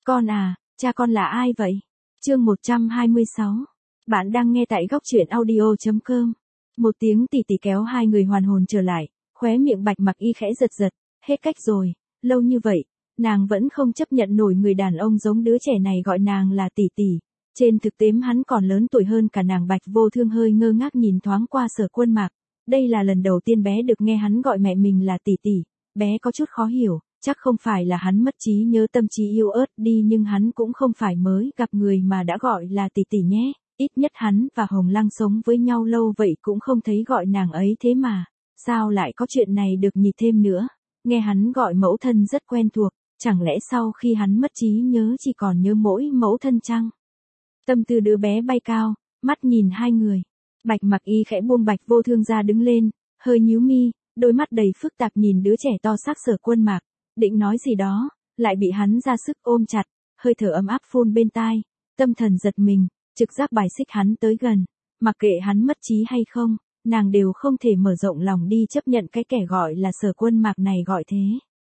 Con à, cha con là ai vậy? Chương 126. Bạn đang nghe tại góc truyện audio.com. Một tiếng tì tì kéo hai người hoàn hồn trở lại, khóe miệng Bạch Mặc Y khẽ giật giật, hết cách rồi, lâu như vậy, nàng vẫn không chấp nhận nổi người đàn ông giống đứa trẻ này gọi nàng là tỷ tỷ. Trên thực tế hắn còn lớn tuổi hơn cả nàng. Bạch Vô Thương hơi ngơ ngác nhìn thoáng qua Sở Quân Mạc, đây là lần đầu tiên bé được nghe hắn gọi mẹ mình là tỷ tỷ, bé có chút khó hiểu. Chắc không phải là hắn mất trí nhớ, tâm trí yếu ớt đi, nhưng hắn cũng không phải mới gặp người mà đã gọi là tỷ tỷ nhé. Ít nhất hắn và Hồng Lăng sống với nhau lâu vậy cũng không thấy gọi nàng ấy thế mà. Sao lại có chuyện này được nhịp thêm nữa? Nghe hắn gọi mẫu thân rất quen thuộc, chẳng lẽ sau khi hắn mất trí nhớ chỉ còn nhớ mỗi mẫu thân chăng? Tâm tư đứa bé bay cao, mắt nhìn hai người. Bạch Mặc Y khẽ buông Bạch Vô Thương ra đứng lên, hơi nhíu mi, đôi mắt đầy phức tạp nhìn đứa trẻ to xác Sở Quân Mạc. Định nói gì đó, lại bị hắn ra sức ôm chặt, hơi thở ấm áp phun bên tai, tâm thần giật mình, trực giác bài xích hắn tới gần. Mặc kệ hắn mất trí hay không, nàng đều không thể mở rộng lòng đi chấp nhận cái kẻ gọi là Sở Quân Mạc này gọi thế.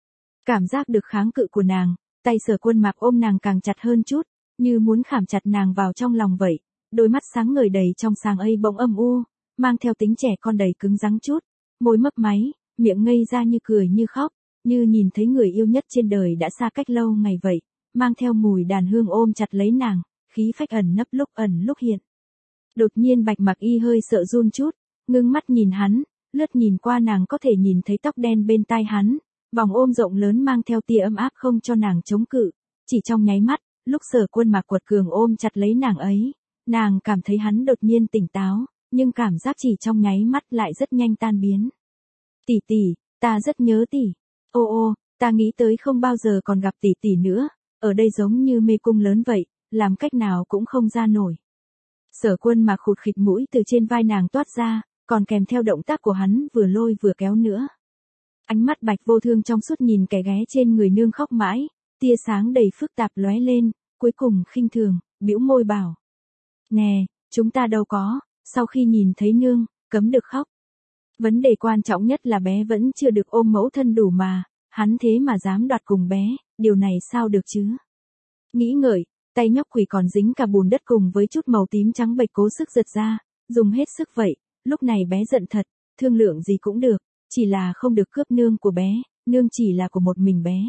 Cảm giác được kháng cự của nàng, tay Sở Quân Mạc ôm nàng càng chặt hơn chút, như muốn khảm chặt nàng vào trong lòng vậy. Đôi mắt sáng ngời đầy trong sáng ấy bỗng âm u, mang theo tính trẻ con đầy cứng rắn chút, môi mấp máy, miệng ngây ra như cười như khóc, như nhìn thấy người yêu nhất trên đời đã xa cách lâu ngày vậy, mang theo mùi đàn hương ôm chặt lấy nàng, khí phách ẩn nấp lúc ẩn lúc hiện. Đột nhiên Bạch Mặc Y hơi sợ run chút, ngưng mắt nhìn hắn, lướt nhìn qua nàng có thể nhìn thấy tóc đen bên tai hắn, vòng ôm rộng lớn mang theo tia ấm áp không cho nàng chống cự. Chỉ trong nháy mắt, lúc Sở Quân Mạc quật cường ôm chặt lấy nàng ấy, nàng cảm thấy hắn đột nhiên tỉnh táo, nhưng cảm giác chỉ trong nháy mắt lại rất nhanh tan biến. Tỷ tỷ, ta rất nhớ tỷ. Ô ô, ta nghĩ tới không bao giờ còn gặp tỷ tỷ nữa, ở đây giống như mê cung lớn vậy, làm cách nào cũng không ra nổi. Sở Quân Mạc khụt khịt mũi từ trên vai nàng toát ra, còn kèm theo động tác của hắn vừa lôi vừa kéo nữa. Ánh mắt Bạch Vô Thương trong suốt nhìn kẻ ghé trên người nương khóc mãi, tia sáng đầy phức tạp lóe lên, cuối cùng khinh thường, bĩu môi bảo. Nè, chúng ta đâu có, sau khi nhìn thấy nương, cấm được khóc. Vấn đề quan trọng nhất là bé vẫn chưa được ôm mẫu thân đủ mà, hắn thế mà dám đoạt cùng bé, điều này sao được chứ? Nghĩ ngợi, tay nhóc quỷ còn dính cả bùn đất cùng với chút màu tím trắng bệch cố sức giật ra, dùng hết sức vậy, lúc này bé giận thật, thương lượng gì cũng được, chỉ là không được cướp nương của bé, nương chỉ là của một mình bé.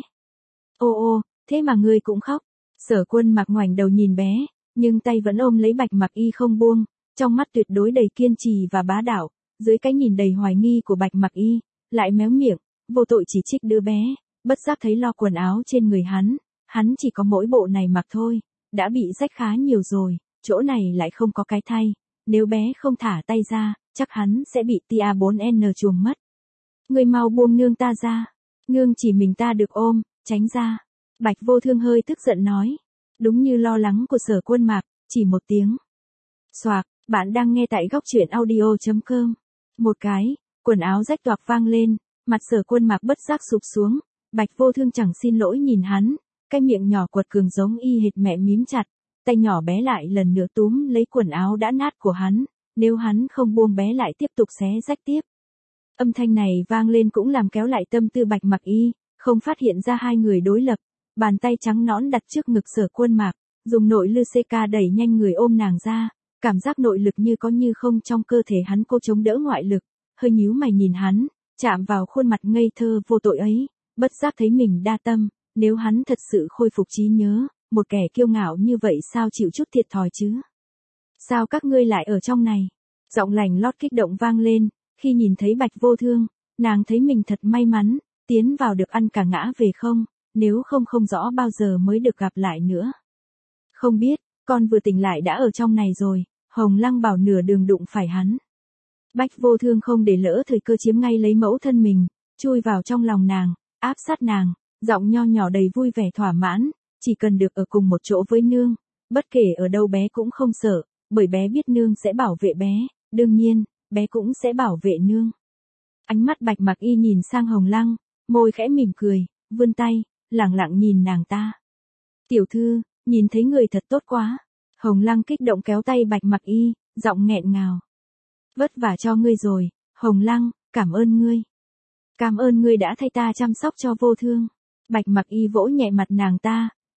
Ô ô, thế mà ngươi cũng khóc. Sở Quân Mạc ngoảnh đầu nhìn bé, nhưng tay vẫn ôm lấy Bạch Mặc Y không buông, trong mắt tuyệt đối đầy kiên trì và bá đạo. Dưới cái nhìn đầy hoài nghi của Bạch Mặc Y, lại méo miệng, vô tội chỉ trích đứa bé, bất giác thấy lo quần áo trên người hắn chỉ có mỗi bộ này mặc thôi, đã bị rách khá nhiều rồi, chỗ này lại không có cái thay, nếu bé không thả tay ra, chắc hắn sẽ bị tia 4N chuồng mất. Ngươi mau buông nương ta ra, nương chỉ mình ta được ôm, tránh ra. Bạch Vô Thương hơi tức giận nói, đúng như lo lắng của Sở Quân Mạc, chỉ một tiếng. Xoạc, bạn đang nghe tại góc truyện audio.com. Một cái, quần áo rách toạc vang lên, mặt Sở Quân Mạc bất giác sụp xuống, Bạch Vô Thương chẳng xin lỗi nhìn hắn, cái miệng nhỏ quật cường giống y hệt mẹ mím chặt, tay nhỏ bé lại lần nữa túm lấy quần áo đã nát của hắn, nếu hắn không buông bé lại tiếp tục xé rách tiếp. Âm thanh này vang lên cũng làm kéo lại tâm tư Bạch Mặc Y, không phát hiện ra hai người đối lập, bàn tay trắng nõn đặt trước ngực Sở Quân Mạc, dùng nội lực CK đẩy nhanh người ôm nàng ra. Cảm giác nội lực như có như không trong cơ thể hắn, cô chống đỡ ngoại lực, hơi nhíu mày nhìn hắn, chạm vào khuôn mặt ngây thơ vô tội ấy, bất giác thấy mình đa tâm, nếu hắn thật sự khôi phục trí nhớ, một kẻ kiêu ngạo như vậy sao chịu chút thiệt thòi chứ? Sao các ngươi lại ở trong này? Giọng lành lót kích động vang lên, khi nhìn thấy Bạch Vô Thương, nàng thấy mình thật may mắn, tiến vào được ăn cả ngã về không, nếu không không rõ bao giờ mới được gặp lại nữa. Không biết, con vừa tỉnh lại đã ở trong này rồi. Hồng Lăng bảo nửa đường đụng phải hắn. Bạch Vô Thương không để lỡ thời cơ chiếm ngay lấy mẫu thân mình, chui vào trong lòng nàng, áp sát nàng, giọng nho nhỏ đầy vui vẻ thỏa mãn, chỉ cần được ở cùng một chỗ với nương, bất kể ở đâu bé cũng không sợ, bởi bé biết nương sẽ bảo vệ bé, đương nhiên, bé cũng sẽ bảo vệ nương. Ánh mắt Bạch Mặc Y nhìn sang Hồng Lăng, môi khẽ mỉm cười, vươn tay, lẳng lặng nhìn nàng ta. Tiểu thư, nhìn thấy người thật tốt quá. Hồng Lăng kích động kéo tay Bạch Mặc Y, giọng nghẹn ngào. Vất vả cho ngươi rồi, Hồng Lăng, cảm ơn ngươi. Cảm ơn ngươi đã thay ta chăm sóc cho Vô Thương. Bạch Mặc Y vỗ nhẹ mặt nàng ta,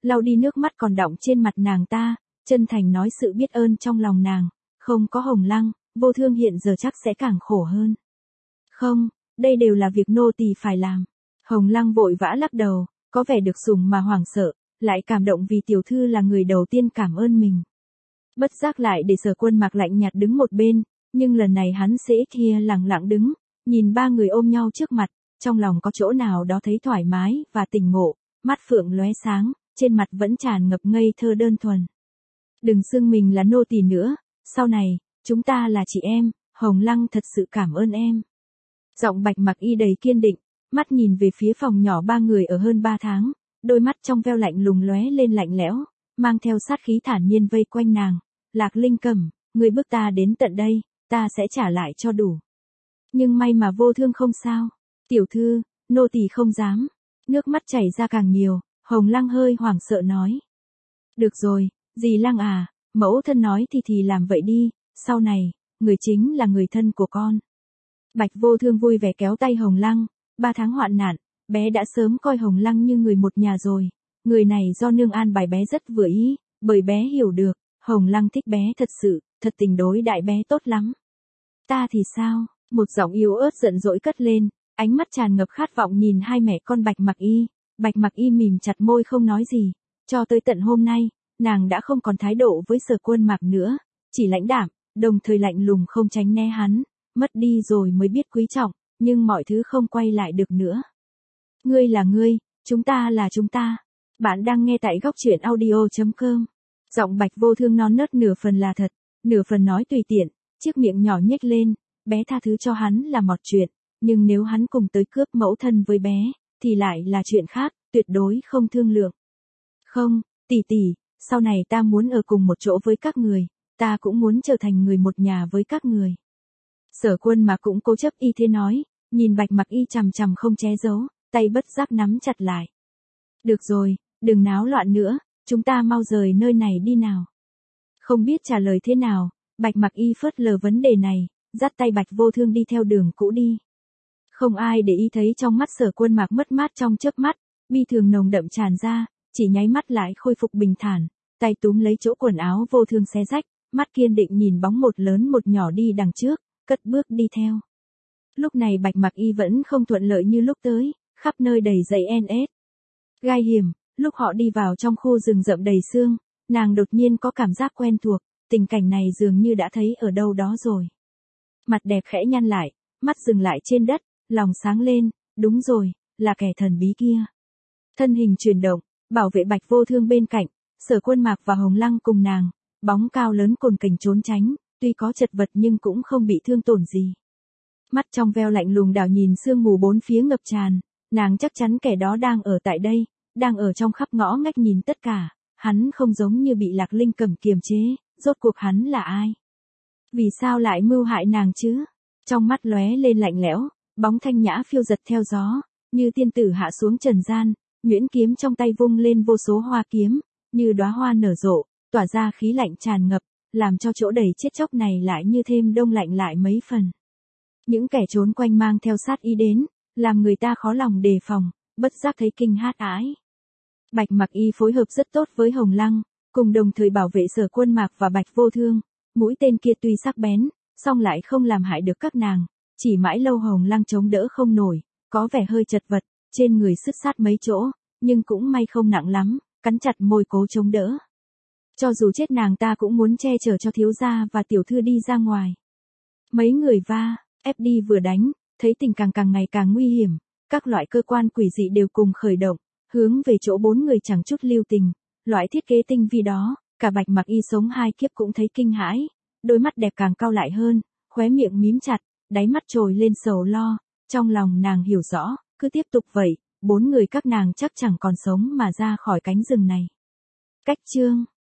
lau đi nước mắt còn đọng trên mặt nàng ta, chân thành nói sự biết ơn trong lòng nàng, không có Hồng Lăng, Vô Thương hiện giờ chắc sẽ càng khổ hơn. Không, đây đều là việc nô tỳ phải làm. Hồng Lăng vội vã lắc đầu, có vẻ được sủng mà hoảng sợ, lại cảm động vì tiểu thư là người đầu tiên cảm ơn mình. Bất giác lại để Sở Quân Mạc lạnh nhạt đứng một bên, nhưng lần này hắn sẽ kia lặng lặng đứng, nhìn ba người ôm nhau trước mặt, trong lòng có chỗ nào đó thấy thoải mái và tỉnh ngộ, mắt phượng lóe sáng, trên mặt vẫn tràn ngập ngây thơ đơn thuần. Đừng xưng mình là nô tỳ nữa, sau này, chúng ta là chị em, Hồng Lăng thật sự cảm ơn em. Giọng Bạch Mặc Y đầy kiên định, mắt nhìn về phía phòng nhỏ ba người ở hơn 3 tháng, đôi mắt trong veo lạnh lùng lóe lên lạnh lẽo, mang theo sát khí thản nhiên vây quanh nàng. Lạc Linh Cẩm, người bước ta đến tận đây, ta sẽ trả lại cho đủ. Nhưng may mà Vô Thương không sao. Tiểu thư, nô tỳ không dám. Nước mắt chảy ra càng nhiều, Hồng Lăng hơi hoảng sợ nói. Được rồi, dì Lăng à, mẫu thân nói thì làm vậy đi, sau này, người chính là người thân của con. Bạch Vô Thương vui vẻ kéo tay Hồng Lăng, 3 tháng hoạn nạn, bé đã sớm coi Hồng Lăng như người một nhà rồi. Người này do nương an bài bé rất vừa ý, bởi bé hiểu được, Hồng Lăng thích bé thật sự, thật tình đối đại bé tốt lắm. Ta thì sao? Một giọng yếu ớt giận dỗi cất lên, ánh mắt tràn ngập khát vọng nhìn hai mẹ con Bạch Mặc Y. Bạch Mặc Y mỉm chặt môi không nói gì, cho tới tận hôm nay, nàng đã không còn thái độ với Sở Quân Mạc nữa, chỉ lãnh đạm, đồng thời lạnh lùng không tránh né hắn, mất đi rồi mới biết quý trọng, nhưng mọi thứ không quay lại được nữa. Ngươi là ngươi, chúng ta là chúng ta. Bạn đang nghe tại góc truyện audio.com. Giọng Bạch Vô Thương non nớt nửa phần là thật, nửa phần nói tùy tiện, chiếc miệng nhỏ nhếch lên, bé tha thứ cho hắn là một chuyện, nhưng nếu hắn cùng tới cướp mẫu thân với bé, thì lại là chuyện khác, tuyệt đối không thương lượng. Không, tỷ tỷ, sau này ta muốn ở cùng một chỗ với các người, ta cũng muốn trở thành người một nhà với các người. Sở Quân mà cũng cố chấp y thế nói, nhìn Bạch Mặc Y chằm chằm không che giấu, tay bất giác nắm chặt lại. Được rồi, đừng náo loạn nữa, chúng ta mau rời nơi này đi nào. Không biết trả lời thế nào, Bạch Mặc Y phớt lờ vấn đề này, dắt tay Bạch Vô Thương đi theo đường cũ đi. Không ai để ý thấy trong mắt Sở Quân Mạc mất mát trong chớp mắt, bi thường nồng đậm tràn ra, chỉ nháy mắt lại khôi phục bình thản, tay túm lấy chỗ quần áo Vô Thương xé rách, mắt kiên định nhìn bóng một lớn một nhỏ đi đằng trước, cất bước đi theo. Lúc này Bạch Mặc Y vẫn không thuận lợi như lúc tới, khắp nơi đầy dẫy NS. Gai hiểm, lúc họ đi vào trong khu rừng rậm đầy sương, nàng đột nhiên có cảm giác quen thuộc, tình cảnh này dường như đã thấy ở đâu đó rồi. Mặt đẹp khẽ nhăn lại, mắt dừng lại trên đất, lòng sáng lên, đúng rồi, là kẻ thần bí kia. Thân hình chuyển động, bảo vệ Bạch Vô Thương bên cạnh, Sở Quân Mạc và Hồng Lăng cùng nàng, bóng cao lớn cồn cành trốn tránh, tuy có chật vật nhưng cũng không bị thương tổn gì. Mắt trong veo lạnh lùng đảo nhìn sương mù bốn phía ngập tràn, nàng chắc chắn kẻ đó đang ở tại đây, đang ở trong khắp ngõ ngách nhìn tất cả, hắn không giống như bị Lạc Linh Cẩm kiềm chế, rốt cuộc hắn là ai? Vì sao lại mưu hại nàng chứ? Trong mắt lóe lên lạnh lẽo, bóng thanh nhã phiêu giật theo gió, như tiên tử hạ xuống trần gian, nhuyễn kiếm trong tay vung lên vô số hoa kiếm, như đóa hoa nở rộ, tỏa ra khí lạnh tràn ngập, làm cho chỗ đầy chết chóc này lại như thêm đông lạnh lại mấy phần. Những kẻ trốn quanh mang theo sát ý đến, làm người ta khó lòng đề phòng, bất giác thấy kinh hãi ái. Bạch Mặc Y phối hợp rất tốt với Hồng Lăng, cùng đồng thời bảo vệ Sở Quân Mạc và Bạch Vô Thương. Mũi tên kia tuy sắc bén, song lại không làm hại được các nàng, chỉ mãi lâu Hồng Lăng chống đỡ không nổi, có vẻ hơi chật vật, trên người sứt sát mấy chỗ, nhưng cũng may không nặng lắm, cắn chặt môi cố chống đỡ. Cho dù chết nàng ta cũng muốn che chở cho thiếu gia và tiểu thư đi ra ngoài. Mấy người va, ép đi vừa đánh, thấy tình càng ngày càng nguy hiểm, các loại cơ quan quỷ dị đều cùng khởi động, hướng về chỗ bốn người chẳng chút lưu tình, loại thiết kế tinh vi đó, cả Bạch Mặc Y sống hai kiếp cũng thấy kinh hãi, đôi mắt đẹp càng cau lại hơn, khóe miệng mím chặt, đáy mắt trồi lên sầu lo, trong lòng nàng hiểu rõ, cứ tiếp tục vậy, bốn người các nàng chắc chẳng còn sống mà ra khỏi cánh rừng này. Cách chương